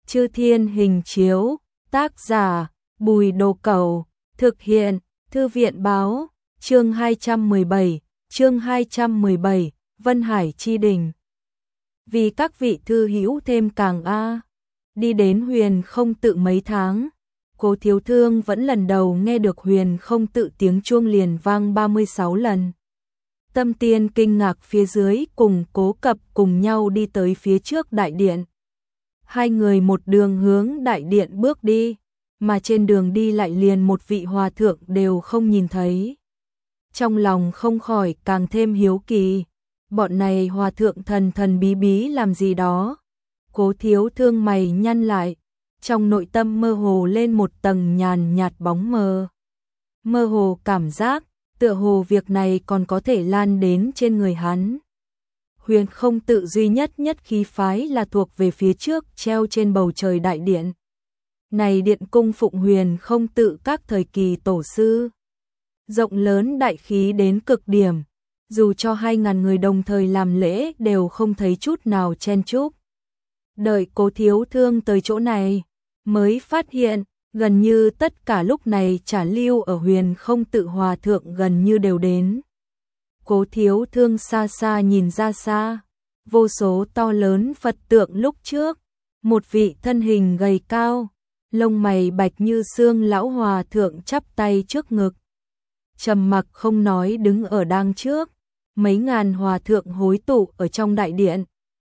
Chư Thiên Hình Chiếu, tác giả Bùi Đồ Cẩu, thực hiện Thư viện Báo, chương 217, Vân Hải Chi Đình. Vì các vị thư hữu thêm càng đi đến Huyền Không Tự mấy tháng, Cố Thiếu Thương vẫn lần đầu nghe được Huyền Không Tự tiếng chuông liền vang 36 lần. Tâm Tiên kinh ngạc phía dưới cùng Cố Cập cùng nhau đi tới phía trước đại điện. Hai người một đường hướng đại điện bước đi, mà trên đường đi lại liền một vị hòa thượng đều không nhìn thấy. Trong lòng không khỏi càng thêm hiếu kỳ, bọn này hòa thượng thần thần bí bí làm gì đó. Cố Thiếu Thương mày nhăn lại, trong nội tâm mơ hồ lên một tầng nhàn nhạt bóng mờ. Mơ hồ cảm giác, tựa hồ việc này còn có thể lan đến trên người hắn. Huyền Không Tự duy nhất khí phái là thuộc về phía trước treo trên bầu trời đại điện. Này điện cung phụng Huyền Không Tự các thời kỳ tổ sư. Rộng lớn đại khí đến cực điểm, dù cho 2.000 người đồng thời làm lễ đều không thấy chút nào chen chúc. Đợi Cố Thiếu Thương tới chỗ này, mới phát hiện, gần như tất cả lúc này trả lưu ở Huyền Không Tự hòa thượng gần như đều đến. Cố Thiếu Thương xa xa nhìn ra xa, vô số to lớn Phật tượng lúc trước, một vị thân hình gầy cao, lông mày bạch như xương lão hòa thượng chắp tay trước ngực. Trầm mặc không nói đứng ở đàng trước, mấy ngàn hòa thượng hối tụ ở trong đại điện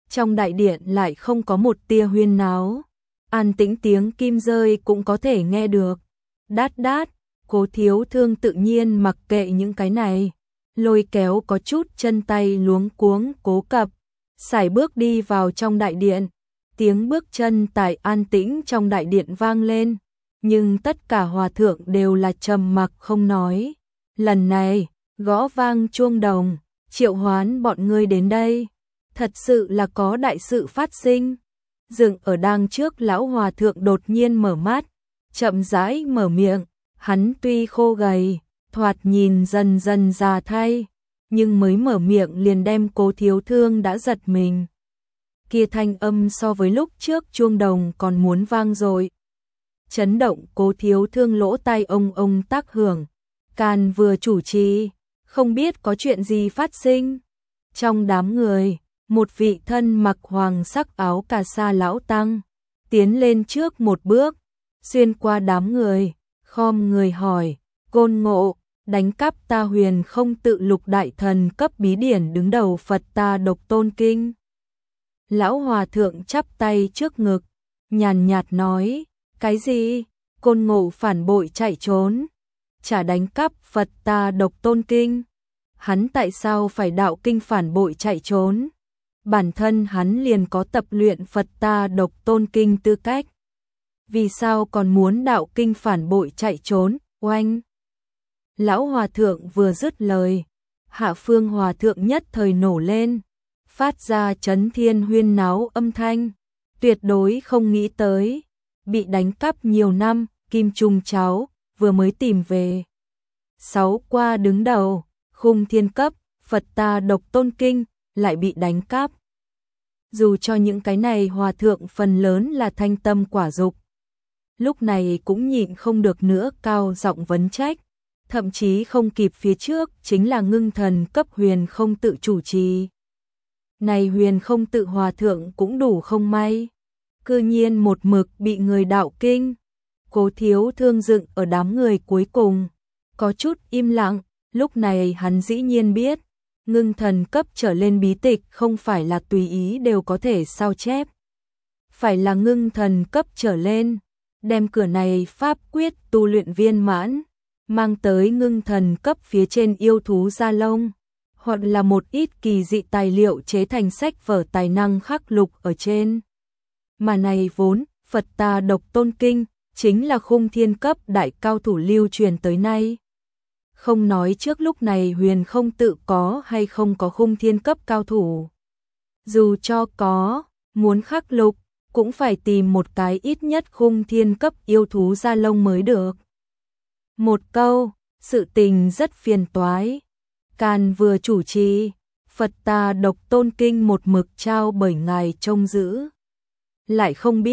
lại không có một tia huyên náo, an tĩnh tiếng kim rơi cũng có thể nghe được. Đát đát, Cố Thiếu Thương tự nhiên mặc kệ những cái này, lôi kéo có chút chân tay luống cuống Cố Cập, sải bước đi vào trong đại điện. Tiếng bước chân tại an tĩnh trong đại điện vang lên, nhưng tất cả hòa thượng đều là trầm mặc không nói. Lần này, gõ vang chuông đồng, triệu hoán bọn ngươi đến đây, thật sự là có đại sự phát sinh. Dựng ở đàng trước lão hòa thượng đột nhiên mở mắt, chậm rãi mở miệng, hắn tuy khô gầy, thoạt nhìn dần dần già thay, nhưng mới mở miệng liền đem Cố Thiếu Thương đã giật mình. Kia thanh âm so với lúc trước chuông đồng còn muốn vang dội. Chấn động Cố Thiếu Thương lỗ tai ông tác hưởng, Càn vừa chủ trì, không biết có chuyện gì phát sinh. Trong đám người, một vị thân mặc hoàng sắc áo cà sa lão tăng, tiến lên trước một bước, xuyên qua đám người, khom người hỏi, Côn Ngộ, đánh cắp ta Huyền Không Tự lục đại thần cấp bí điển đứng đầu Phật ta Độc Tôn Kinh. Lão hòa thượng chắp tay trước ngực, nhàn nhạt nói, cái gì? Côn Ngộ phản bội chạy trốn, chả đánh cắp Phật ta Độc Tôn Kinh. Hắn tại sao phải đạo kinh phản bội chạy trốn? Bản thân hắn liền có tập luyện Phật ta Độc Tôn Kinh tư cách. Vì sao còn muốn đạo kinh phản bội chạy trốn? Oanh! Lão hòa thượng vừa dứt lời, hạ phương hòa thượng nhất thời nổ lên, phát ra chấn thiên huyên náo âm thanh, tuyệt đối không nghĩ tới, bị đánh cắp nhiều năm, Kim Trung cháu, vừa mới tìm về. 6 qua đứng đầu, khung thiên cấp, Phật ta Độc Tôn Kinh, lại bị đánh cắp. Dù cho những cái này hòa thượng phần lớn là thanh tâm quả dục, lúc này cũng nhịn không được nữa cao giọng vấn trách, thậm chí không kịp phía trước chính là ngưng thần cấp Huyền Không Tự chủ trì. Này Huyền Không Tự hòa thượng cũng đủ không may, cư nhiên một mực bị người đạo kinh. Cố Thiếu Thương dựng ở đám người cuối cùng, có chút im lặng, lúc này hắn dĩ nhiên biết, ngưng thần cấp trở lên bí tịch không phải là tùy ý đều có thể sao chép. Phải là ngưng thần cấp trở lên, đem cửa này pháp quyết tu luyện viên mãn, mang tới ngưng thần cấp phía trên yêu thú da lông, hoặc là một ít kỳ dị tài liệu chế thành sách vở tài năng khắc lục ở trên. Mà này vốn, Phật ta Độc Tôn Kinh, chính là khung thiên cấp đại cao thủ lưu truyền tới nay. Không nói trước lúc này Huyền Không Tự có hay không có khung thiên cấp cao thủ. Dù cho có, muốn khắc lục, cũng phải tìm một cái ít nhất khung thiên cấp yêu thú da lông mới được. Một câu, sự tình rất phiền toái. Càn vừa chủ trì, Phật ta Độc Tôn Kinh một mực trao bởi ngài trông giữ. Lại không biết,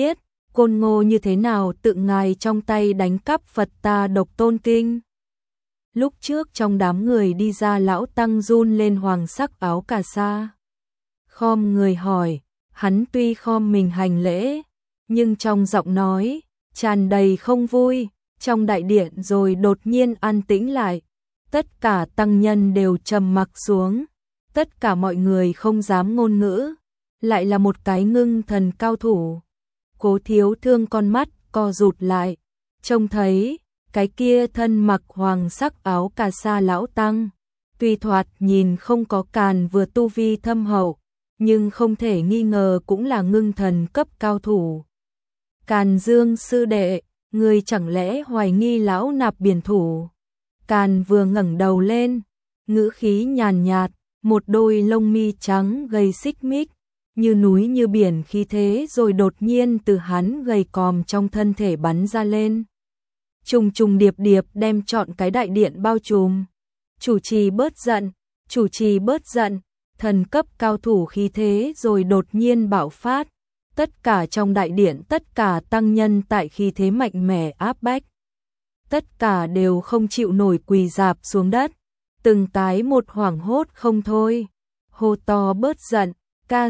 Côn Ngô như thế nào tự ngài trong tay đánh cắp Phật ta Độc Tôn Kinh? Lúc trước trong đám người đi ra lão tăng run lên hoàng sắc áo cà sa. Khom người hỏi, hắn tuy khom mình hành lễ, nhưng trong giọng nói tràn đầy không vui. Trong đại điện rồi đột nhiên an tĩnh lại, tất cả tăng nhân đều trầm mặc xuống, tất cả mọi người không dám ngôn ngữ, lại là một cái ngưng thần cao thủ. Cố Thiếu Thương con mắt co rụt lại, trông thấy cái kia thân mặc hoàng sắc áo cà sa lão tăng, tuy thoạt nhìn không có Càn vừa tu vi thâm hậu, nhưng không thể nghi ngờ cũng là ngưng thần cấp cao thủ. Càn Dương sư đệ, người chẳng lẽ hoài nghi lão nạp biển thủ? Càn vừa ngẩng đầu lên, ngữ khí nhàn nhạt, một đôi lông mi trắng gầy xích mích, như núi như biển khí thế rồi đột nhiên từ hắn gầy còm trong thân thể bắn ra lên. Trùng trùng điệp điệp đem trọn cái đại điện bao trùm. Chủ trì bớt giận, chủ trì bớt giận, thần cấp cao thủ khí thế rồi đột nhiên bạo phát. Tất cả trong đại điện, tất cả tăng nhân tại khí thế mạnh mẽ áp bách. Tất cả đều không chịu nổi quỳ rạp xuống đất, từng cái một hoảng hốt không thôi. Hô to bớt giận, ca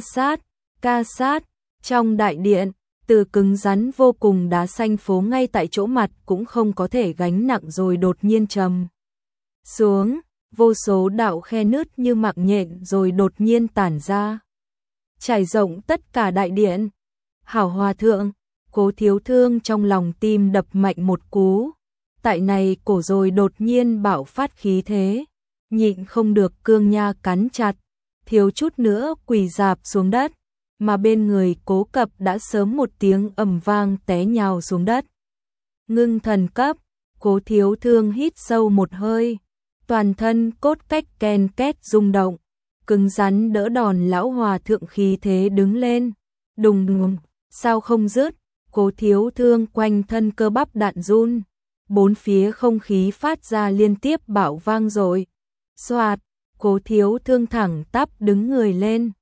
sát, trong đại điện, từ cứng rắn vô cùng đá xanh phố ngay tại chỗ mặt cũng không có thể gánh nặng rồi đột nhiên trầm xuống, vô số đạo khe nứt như mạng nhện rồi đột nhiên tản ra, trải rộng tất cả đại điện. Hảo hòa thượng, Cố Thiếu Thương trong lòng tim đập mạnh một cú, tại này cổ rồi đột nhiên bạo phát khí thế, nhịn không được cương nha cắn chặt, thiếu chút nữa quỳ rạp xuống đất, mà bên người Cố Cập đã sớm một tiếng ầm vang té nhào xuống đất. Ngưng thần cấp, Cố Thiếu Thương hít sâu một hơi, toàn thân cốt cách ken két rung động, cứng rắn đỡ đòn lão hòa thượng khí thế đứng lên, đùng đùng, sao không dứt, Cố Thiếu Thương quanh thân cơ bắp đạn run, bốn phía không khí phát ra liên tiếp bạo vang rồi. Xoạt, Cố Thiếu Thương thẳng tắp đứng người lên,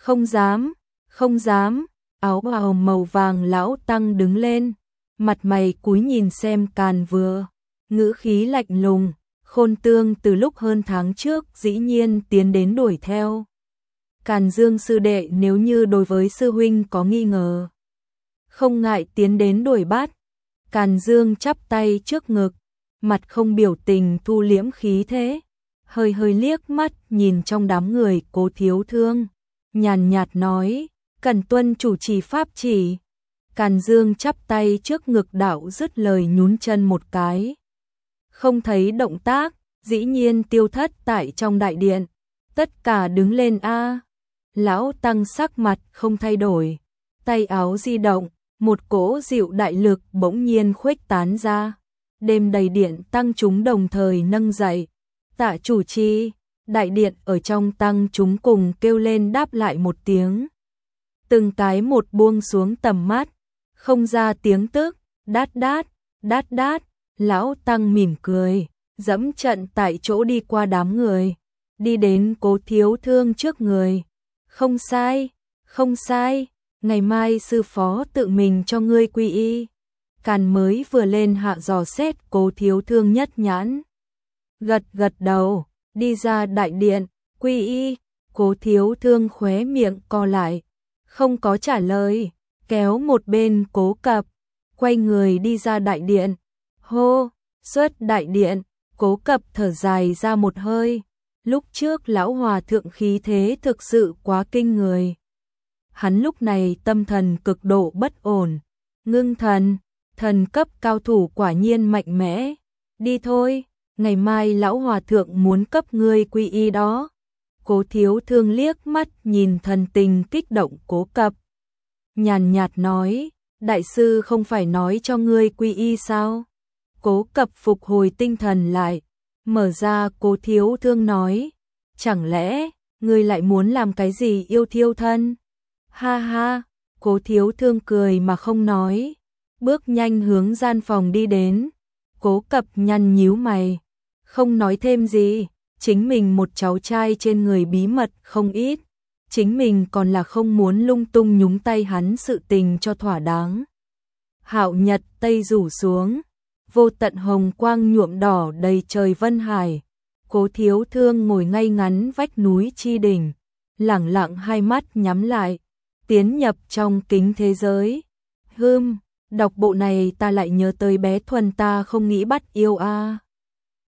không dám, áo bào màu vàng lão tăng đứng lên, mặt mày cúi nhìn xem Càn vừa, ngữ khí lạnh lùng, Khôn Tương từ lúc hơn tháng trước dĩ nhiên tiến đến đuổi theo. Càn Dương sư đệ nếu như đối với sư huynh có nghi ngờ, không ngại tiến đến đuổi bắt. Càn Dương chắp tay trước ngực, mặt không biểu tình thu liễm khí thế, hơi hơi liếc mắt nhìn trong đám người Cố Thiếu Thương, nhàn nhạt nói, cần tuân chủ trì pháp chỉ. Càn Dương chắp tay trước ngực đạo dứt lời nhún chân một cái. Không thấy động tác, dĩ nhiên tiêu thất tại trong đại điện. Tất cả đứng lên a. Lão tăng sắc mặt không thay đổi, tay áo di động, một cỗ dịu đại lực bỗng nhiên khuếch tán ra. Đêm đầy điện tăng chúng đồng thời nâng dậy. Tạ chủ trì, đại điện ở trong tăng chúng cùng kêu lên đáp lại một tiếng. Từng cái một buông xuống tầm mắt, không ra tiếng tức, đát đát, lão tăng mỉm cười, dẫm trận tại chỗ đi qua đám người, đi đến Cố Thiếu Thương trước người. Không sai, ngày mai sư phó tự mình cho ngươi quy y. Càn mới vừa lên hạ dò xét Cố Thiếu Thương nhất nhãn. Gật đầu, đi ra đại điện, quy y. Cố Thiếu Thương khóe miệng co lại, không có trả lời, kéo một bên Cố Cập, quay người đi ra đại điện. Hô, xuất đại điện, Cố Cập thở dài ra một hơi. Lúc trước lão hòa thượng khí thế thực sự quá kinh người. Hắn lúc này tâm thần cực độ bất ổn, ngưng thần cấp cao thủ quả nhiên mạnh mẽ. Đi thôi, ngày mai lão hòa thượng muốn cấp ngươi quy y đó. Cố Thiếu Thương liếc mắt nhìn thần tình kích động Cố Cập, nhàn nhạt nói, đại sư không phải nói cho ngươi quy y sao? Cố Cập phục hồi tinh thần lại, mở ra. Cố Thiếu Thương nói, chẳng lẽ ngươi lại muốn làm cái gì yêu thiêu thân? Ha ha, Cố Thiếu Thương cười mà không nói, bước nhanh hướng gian phòng đi đến. Cố Cập nhăn nhíu mày, không nói thêm gì, chính mình một cháu trai trên người bí mật không ít, chính mình còn là không muốn lung tung nhúng tay hắn sự tình cho thỏa đáng. Hạo nhật tây rủ xuống, vô tận hồng quang nhuộm đỏ đầy trời Vân Hải. Cố Thiếu Thương ngồi ngay ngắn vách núi Chi Đỉnh, lẳng lặng hai mắt nhắm lại, tiến nhập trong kính thế giới. Đọc bộ này ta lại nhớ tới bé Thuần ta không nghĩ bắt yêu a.